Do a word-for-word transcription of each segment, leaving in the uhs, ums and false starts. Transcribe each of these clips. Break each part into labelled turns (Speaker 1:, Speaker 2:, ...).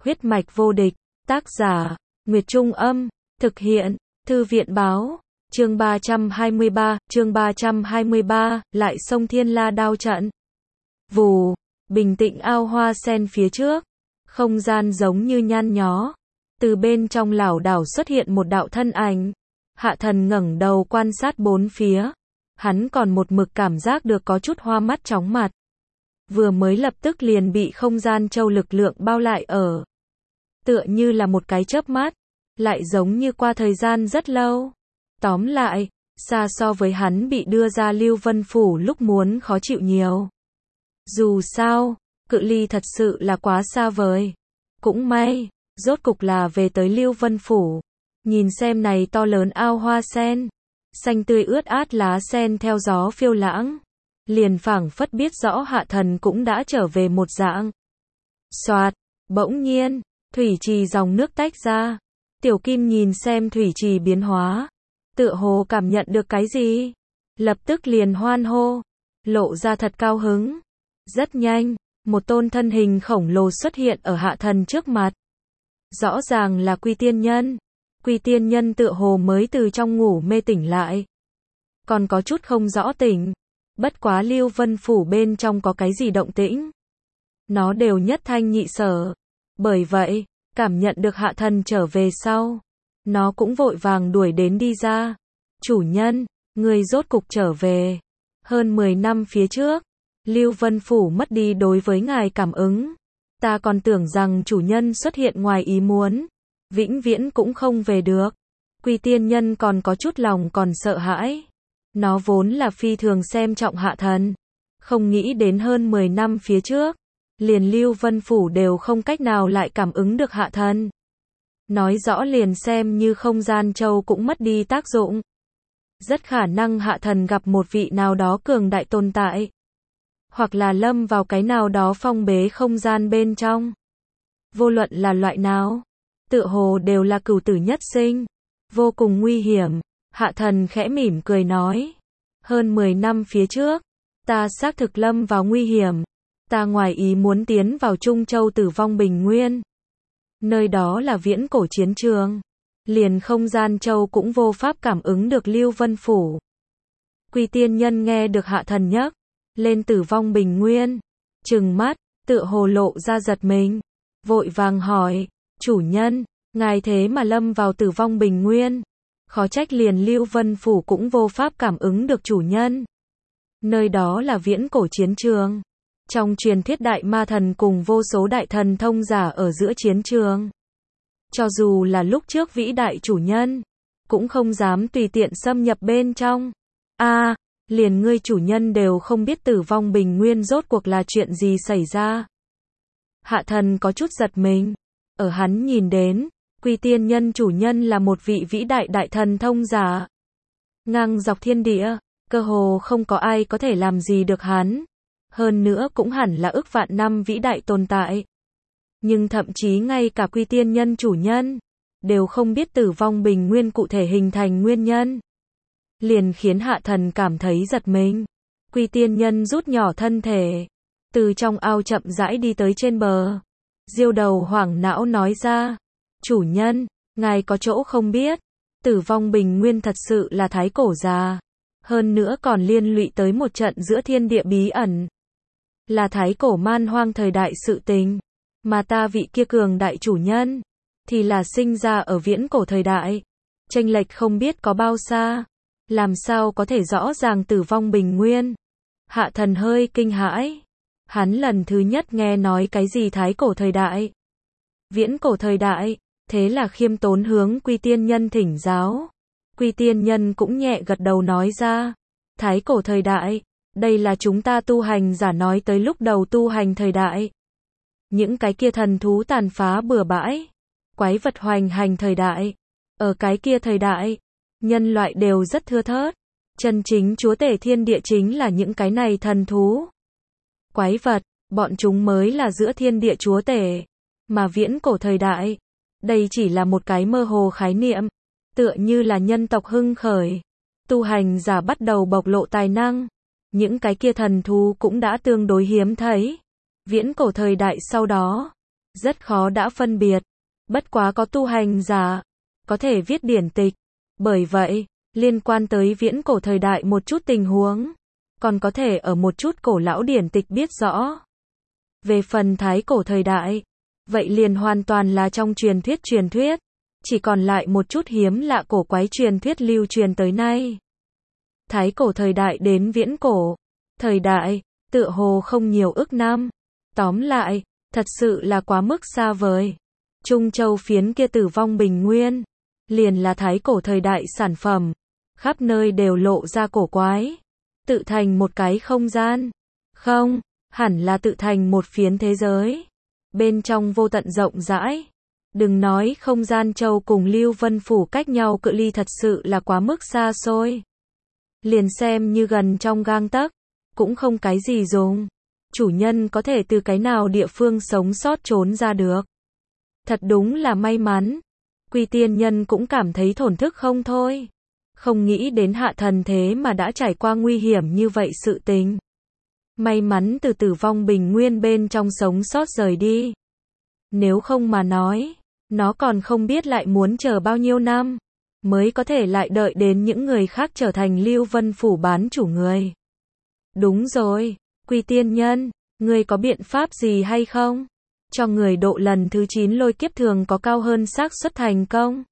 Speaker 1: Huyết mạch vô địch, tác giả, Nguyệt Trung Âm, thực hiện, Thư viện Báo, chương ba trăm hai mươi ba, chương ba trăm hai mươi ba, lại sông Thiên La đao trận. Vù, bình tĩnh ao hoa sen phía trước, không gian giống như nhăn nhó, từ bên trong lảo đảo xuất hiện một đạo thân ảnh. Hạ Thần ngẩng đầu quan sát bốn phía, hắn còn một mực cảm giác được có chút hoa mắt chóng mặt. Vừa mới lập tức liền bị không gian châu lực lượng bao lại ở. Tựa như là một cái chớp mắt, lại giống như qua thời gian rất lâu. Tóm lại, xa so với hắn bị đưa ra Lưu Vân Phủ lúc muốn khó chịu nhiều. Dù sao, cự ly thật sự là quá xa vời. Cũng may, rốt cục là về tới Lưu Vân Phủ. Nhìn xem này to lớn ao hoa sen, xanh tươi ướt át lá sen theo gió phiêu lãng. Liền phảng phất biết rõ Hạ Thần cũng đã trở về một dạng. Soạt, bỗng nhiên, thủy trì dòng nước tách ra. Tiểu Kim nhìn xem thủy trì biến hóa, tựa hồ cảm nhận được cái gì, lập tức liền hoan hô, lộ ra thật cao hứng. Rất nhanh, một tôn thân hình khổng lồ xuất hiện ở Hạ Thần trước mặt. Rõ ràng là Quy Tiên Nhân. Quy Tiên Nhân tựa hồ mới từ trong ngủ mê tỉnh lại, còn có chút không rõ tỉnh. Bất quá Lưu Vân Phủ bên trong có cái gì động tĩnh, nó đều nhất thanh nhị sở. Bởi vậy, cảm nhận được Hạ Thần trở về sau, nó cũng vội vàng đuổi đến đi ra. Chủ nhân, người rốt cục trở về. Hơn mười năm phía trước, Lưu Vân Phủ mất đi đối với ngài cảm ứng. Ta còn tưởng rằng chủ nhân xuất hiện ngoài ý muốn, vĩnh viễn cũng không về được. Quy Tiên Nhân còn có chút lòng còn sợ hãi. Nó vốn là phi thường xem trọng Hạ Thần, không nghĩ đến hơn mười năm phía trước, liền Lưu Vân Phủ đều không cách nào lại cảm ứng được Hạ Thần. Nói rõ liền xem như không gian châu cũng mất đi tác dụng. Rất khả năng Hạ Thần gặp một vị nào đó cường đại tồn tại, hoặc là lâm vào cái nào đó phong bế không gian bên trong. Vô luận là loại nào, tựa hồ đều là cửu tử nhất sinh, vô cùng nguy hiểm. Hạ Thần khẽ mỉm cười nói, hơn mười năm phía trước, ta xác thực lâm vào nguy hiểm. Ta ngoài ý muốn tiến vào Trung Châu Tử Vong Bình Nguyên. Nơi đó là viễn cổ chiến trường, liền không gian châu cũng vô pháp cảm ứng được Lưu Vân Phủ. Quy Tiên Nhân nghe được Hạ Thần nhắc lên Tử Vong Bình Nguyên, trừng mắt, tựa hồ lộ ra giật mình, vội vàng hỏi, chủ nhân, ngài thế mà lâm vào Tử Vong Bình Nguyên. Khó trách liền Lưu Vân Phủ cũng vô pháp cảm ứng được chủ nhân. Nơi đó là viễn cổ chiến trường. Trong truyền thuyết đại ma thần cùng vô số đại thần thông giả ở giữa chiến trường. Cho dù là lúc trước vĩ đại chủ nhân, cũng không dám tùy tiện xâm nhập bên trong. A, à, liền ngươi chủ nhân đều không biết Tử Vong Bình Nguyên rốt cuộc là chuyện gì xảy ra. Hạ Thần có chút giật mình. Ở hắn nhìn đến, Quy Tiên Nhân chủ nhân là một vị vĩ đại đại thần thông giả. Ngang dọc thiên địa, cơ hồ không có ai có thể làm gì được hắn. Hơn nữa cũng hẳn là ức vạn năm vĩ đại tồn tại. Nhưng thậm chí ngay cả Quy Tiên Nhân chủ nhân đều không biết Tử Vong Bình Nguyên cụ thể hình thành nguyên nhân. Liền khiến Hạ Thần cảm thấy giật mình. Quy Tiên Nhân rút nhỏ thân thể, từ trong ao chậm rãi đi tới trên bờ. Diêu Đầu hoảng não nói ra, chủ nhân, ngài có chỗ không biết, Tử Vong Bình Nguyên thật sự là thái cổ già, hơn nữa còn liên lụy tới một trận giữa thiên địa bí ẩn, là thái cổ man hoang thời đại sự tình, mà ta vị kia cường đại chủ nhân, thì là sinh ra ở viễn cổ thời đại, chênh lệch không biết có bao xa, làm sao có thể rõ ràng Tử Vong Bình Nguyên. Hạ Thần hơi kinh hãi, hắn lần thứ nhất nghe nói cái gì thái cổ thời đại, viễn cổ thời đại. Thế là khiêm tốn hướng Quy Tiên Nhân thỉnh giáo. Quy Tiên Nhân cũng nhẹ gật đầu nói ra, thái cổ thời đại, đây là chúng ta tu hành giả nói tới lúc đầu tu hành thời đại. Những cái kia thần thú tàn phá bừa bãi, quái vật hoành hành thời đại. Ở cái kia thời đại, nhân loại đều rất thưa thớt. Chân chính chúa tể thiên địa chính là những cái này thần thú, quái vật, bọn chúng mới là giữa thiên địa chúa tể. Mà viễn cổ thời đại, đây chỉ là một cái mơ hồ khái niệm, tựa như là nhân tộc hưng khởi, tu hành giả bắt đầu bộc lộ tài năng, những cái kia thần thú cũng đã tương đối hiếm thấy. Viễn cổ thời đại sau đó, rất khó đã phân biệt. Bất quá có tu hành giả, có thể viết điển tịch. Bởi vậy, liên quan tới viễn cổ thời đại một chút tình huống, còn có thể ở một chút cổ lão điển tịch biết rõ. Về phần thái cổ thời đại, vậy liền hoàn toàn là trong truyền thuyết truyền thuyết, chỉ còn lại một chút hiếm lạ cổ quái truyền thuyết lưu truyền tới nay. Thái cổ thời đại đến viễn cổ thời đại, tựa hồ không nhiều ức năm. Tóm lại, thật sự là quá mức xa vời. Trung Châu phiến kia tử vong bình nguyên, liền là thái cổ thời đại sản phẩm, khắp nơi đều lộ ra cổ quái, tự thành một cái không gian. Không, hẳn là tự thành một phiến thế giới. Bên trong vô tận rộng rãi. Đừng nói không gian châu cùng Lưu Vân Phủ cách nhau cự ly thật sự là quá mức xa xôi. Liền xem như gần trong gang tấc, cũng không cái gì dùng. Chủ nhân có thể từ cái nào địa phương sống sót trốn ra được. Thật đúng là may mắn. Quy Tiên Nhân cũng cảm thấy thổn thức không thôi. Không nghĩ đến hạ thần thế mà đã trải qua nguy hiểm như vậy sự tình. May mắn từ tử vong bình nguyên bên trong sống sót rời đi. Nếu không mà nói, nó còn không biết lại muốn chờ bao nhiêu năm, mới có thể lại đợi đến những người khác trở thành Lưu Vân Phủ bán chủ người. Đúng rồi, Quy Tiên Nhân, ngươi có biện pháp gì hay không? Cho người độ lần thứ chín lôi kiếp thường có cao hơn xác suất thành công.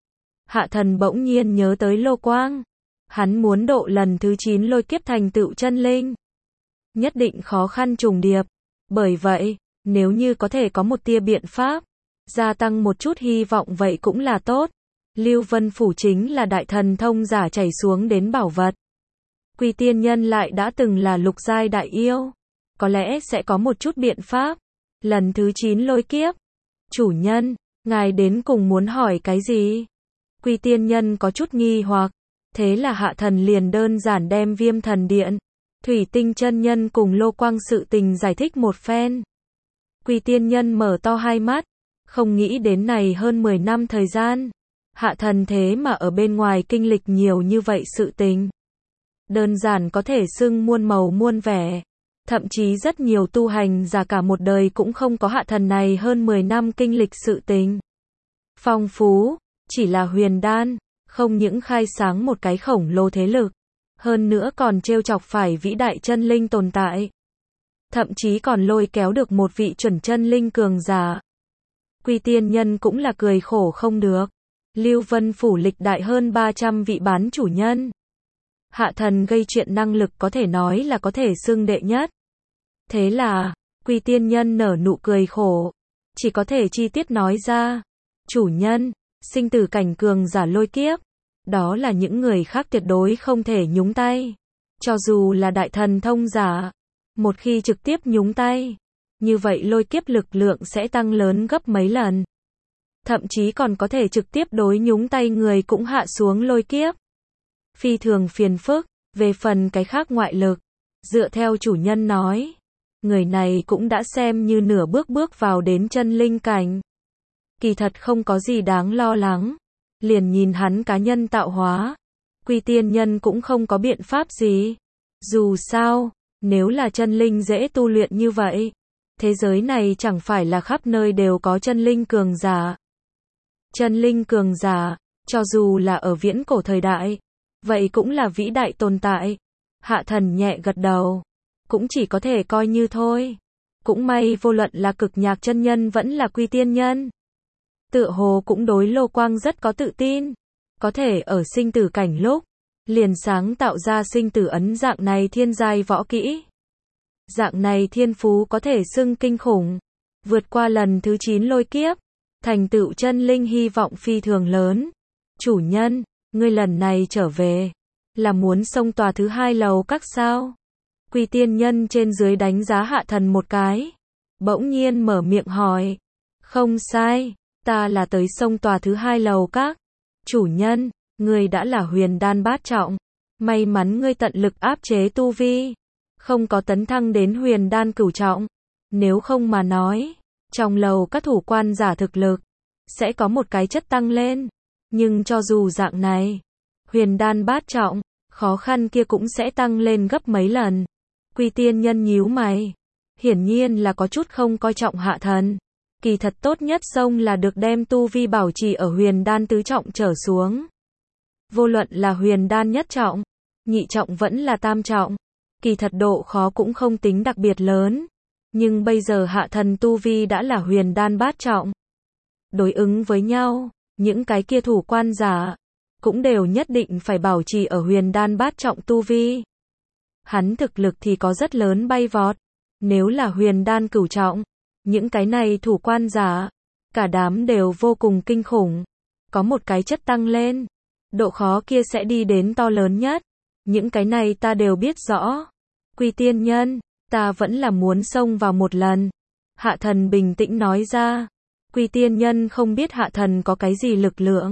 Speaker 1: Hạ thần bỗng nhiên nhớ tới Lô Quang. Hắn muốn độ lần thứ chín lôi kiếp thành tựu chân linh. Nhất định khó khăn trùng điệp. Bởi vậy, nếu như có thể có một tia biện pháp, gia tăng một chút hy vọng vậy cũng là tốt. Lưu Vân Phủ chính là đại thần thông giả chảy xuống đến bảo vật. Quy Tiên Nhân lại đã từng là lục giai đại yêu. Có lẽ sẽ có một chút biện pháp. Lần thứ chín lôi kiếp. Chủ nhân, ngài đến cùng muốn hỏi cái gì? Quy Tiên Nhân có chút nghi hoặc. Thế là hạ thần liền đơn giản đem Viêm Thần Điện, Thủy Tinh chân nhân cùng Lô Quang sự tình giải thích một phen. Quy Tiên Nhân mở to hai mắt. Không nghĩ đến này hơn mười năm thời gian. Hạ thần thế mà ở bên ngoài kinh lịch nhiều như vậy sự tình. Đơn giản có thể xưng muôn màu muôn vẻ. Thậm chí rất nhiều tu hành giả cả một đời cũng không có hạ thần này hơn mười năm kinh lịch sự tình. Phong phú, chỉ là huyền đan, không những khai sáng một cái khổng lồ thế lực, hơn nữa còn trêu chọc phải vĩ đại chân linh tồn tại. Thậm chí còn lôi kéo được một vị chuẩn chân linh cường giả. Quy Tiên Nhân cũng là cười khổ không được. Lưu Vân Phủ lịch đại hơn ba trăm vị bán chủ nhân. Hạ thần gây chuyện năng lực có thể nói là có thể xưng đệ nhất. Thế là, Quy Tiên Nhân nở nụ cười khổ. Chỉ có thể chi tiết nói ra. Chủ nhân, sinh tử cảnh cường giả lôi kiếp. Đó là những người khác tuyệt đối không thể nhúng tay. Cho dù là đại thần thông giả. Một khi trực tiếp nhúng tay, như vậy lôi kiếp lực lượng sẽ tăng lớn gấp mấy lần. Thậm chí còn có thể trực tiếp đối nhúng tay người cũng hạ xuống lôi kiếp. Phi thường phiền phức. Về phần cái khác ngoại lực, dựa theo chủ nhân nói, người này cũng đã xem như nửa bước bước vào đến chân linh cảnh. Kỳ thật không có gì đáng lo lắng. Liền nhìn hắn cá nhân tạo hóa. Quy Tiên Nhân cũng không có biện pháp gì. Dù sao, nếu là chân linh dễ tu luyện như vậy, thế giới này chẳng phải là khắp nơi đều có chân linh cường giả. Chân linh cường giả, cho dù là ở viễn cổ thời đại, vậy cũng là vĩ đại tồn tại. Hạ thần nhẹ gật đầu. Cũng chỉ có thể coi như thôi. Cũng may vô luận là Cực Nhạc chân nhân vẫn là Quy Tiên Nhân. Tựa hồ cũng đối Lô Quang rất có tự tin. Có thể ở sinh tử cảnh lúc, liền sáng tạo ra sinh tử ấn dạng này thiên giai võ kỹ. Dạng này thiên phú có thể xưng kinh khủng. Vượt qua lần thứ chín lôi kiếp. Thành tựu chân linh hy vọng phi thường lớn. Chủ nhân, ngươi lần này trở về, là muốn xông tòa thứ hai lầu các sao? Quy Tiên Nhân trên dưới đánh giá hạ thần một cái. Bỗng nhiên mở miệng hỏi. Không sai, ta là tới xông tòa thứ hai lầu các. Chủ nhân, ngươi đã là huyền đan bát trọng. May mắn ngươi tận lực áp chế tu vi. Không có tấn thăng đến huyền đan cửu trọng. Nếu không mà nói, trong lầu các thủ quan giả thực lực, sẽ có một cái chất tăng lên. Nhưng cho dù dạng này, huyền đan bát trọng, khó khăn kia cũng sẽ tăng lên gấp mấy lần. Quy Tiên Nhân nhíu mày. Hiển nhiên là có chút không coi trọng hạ thần. Kỳ thật tốt nhất xông là được đem tu vi bảo trì ở huyền đan tứ trọng trở xuống. Vô luận là huyền đan nhất trọng, nhị trọng vẫn là tam trọng. Kỳ thật độ khó cũng không tính đặc biệt lớn. Nhưng bây giờ hạ thần tu vi đã là huyền đan bát trọng. Đối ứng với nhau, những cái kia thủ quan giả, cũng đều nhất định phải bảo trì ở huyền đan bát trọng tu vi. Hắn thực lực thì có rất lớn bay vọt. Nếu là huyền đan cửu trọng, những cái này thủ quan giả, cả đám đều vô cùng kinh khủng. Có một cái chất tăng lên, độ khó kia sẽ đi đến to lớn nhất. Những cái này ta đều biết rõ. Quy tiên nhân, ta vẫn là muốn xông vào một lần. Hạ thần bình tĩnh nói ra. Quy tiên nhân không biết hạ thần có cái gì lực lượng.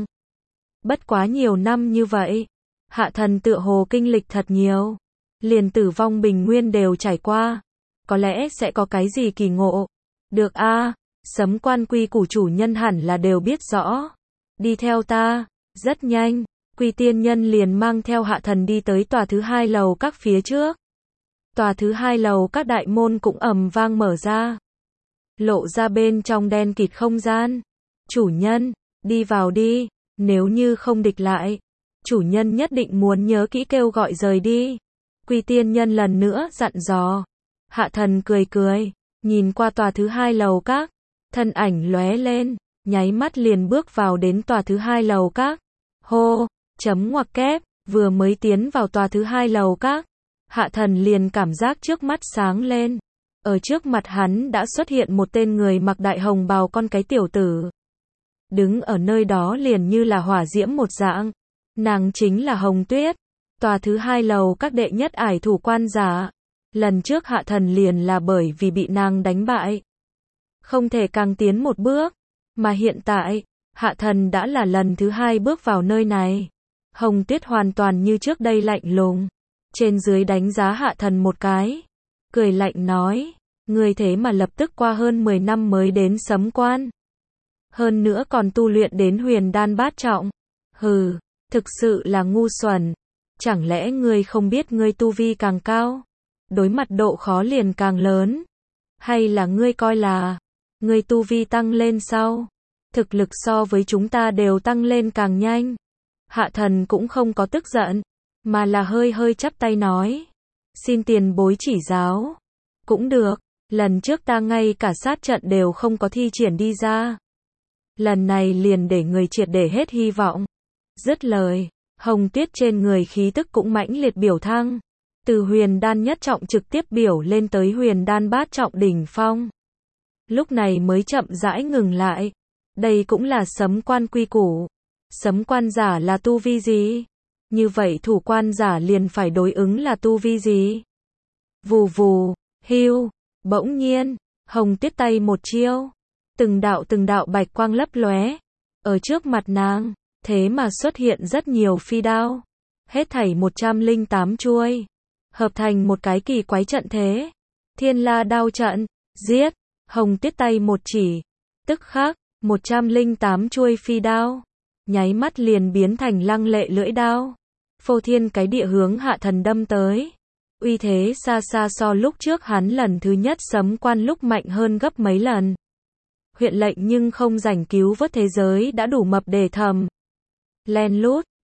Speaker 1: Bất quá nhiều năm như vậy, hạ thần tựa hồ kinh lịch thật nhiều. Liền tử vong bình nguyên đều trải qua. Có lẽ sẽ có cái gì kỳ ngộ. Được a, à, sấm quan quy củ chủ nhân hẳn là đều biết rõ. Đi theo ta. Rất nhanh, Quy tiên nhân liền mang theo hạ thần đi tới tòa thứ hai lầu các phía trước. Tòa thứ hai lầu các đại môn cũng ầm vang mở ra. Lộ ra bên trong đen kịt không gian. Chủ nhân, đi vào đi, nếu như không địch lại. Chủ nhân nhất định muốn nhớ kỹ kêu gọi rời đi. Quy tiên nhân lần nữa dặn dò. Hạ thần cười cười, nhìn qua tòa thứ hai lầu các. Thân ảnh lóe lên, nháy mắt liền bước vào đến tòa thứ hai lầu các. Hô, chấm ngoặc kép, vừa mới tiến vào tòa thứ hai lầu các. Hạ thần liền cảm giác trước mắt sáng lên. Ở trước mặt hắn đã xuất hiện một tên người mặc đại hồng bào con cái tiểu tử. Đứng ở nơi đó liền như là hỏa diễm một dạng. Nàng chính là Hồng Tuyết. Tòa thứ hai lầu các đệ nhất ải thủ quan giả. Lần trước hạ thần liền là bởi vì bị nàng đánh bại. Không thể càng tiến một bước. Mà hiện tại, hạ thần đã là lần thứ hai bước vào nơi này. Hồng Tuyết hoàn toàn như trước đây lạnh lùng. Trên dưới đánh giá hạ thần một cái. Cười lạnh nói. Người thế mà lập tức qua hơn mười năm mới đến sấm quan. Hơn nữa còn tu luyện đến huyền đan bát trọng. Hừ, thực sự là ngu xuẩn. Chẳng lẽ ngươi không biết ngươi tu vi càng cao, đối mặt độ khó liền càng lớn? Hay là ngươi coi là, ngươi tu vi tăng lên sau, thực lực so với chúng ta đều tăng lên càng nhanh? Hạ thần cũng không có tức giận, mà là hơi hơi chắp tay nói. Xin tiền bối chỉ giáo. Cũng được, lần trước ta ngay cả sát trận đều không có thi triển đi ra. Lần này liền để người triệt để hết hy vọng. Dứt lời, Hồng Tuyết trên người khí tức cũng mãnh liệt biểu thăng. Từ huyền đan nhất trọng trực tiếp biểu lên tới huyền đan bát trọng đỉnh phong. Lúc này mới chậm rãi ngừng lại. Đây cũng là sấm quan quy củ. Sấm quan giả là tu vi gì? Như vậy thủ quan giả liền phải đối ứng là tu vi gì? Vù vù, hưu, bỗng nhiên, Hồng Tuyết tay một chiêu. Từng đạo từng đạo bạch quang lấp lóe. Ở trước mặt nàng, thế mà xuất hiện rất nhiều phi đao. Hết thảy một trăm lẻ tám chuôi. Hợp thành một cái kỳ quái trận thế. Thiên La đao trận, giết. Hồng Tuyết tay một chỉ. Tức khắc, một trăm lẻ tám chuôi phi đao. Nháy mắt liền biến thành lăng lệ lưỡi đao. Phô thiên cái địa hướng hạ thần đâm tới. Uy thế xa xa so lúc trước hắn lần thứ nhất sấm quan lúc mạnh hơn gấp mấy lần. Huyện lệnh nhưng không rảnh cứu vớt thế giới đã đủ mập để thầm. Len lút,